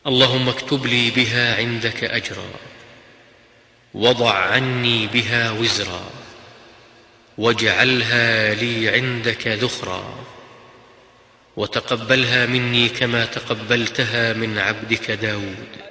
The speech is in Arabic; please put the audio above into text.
اللهم اكتب لي بها عندك أجرا، وضع عني بها وزرا، واجعلها لي عندك ذخرا، وتقبلها مني كما تقبلتها من عبدك داود.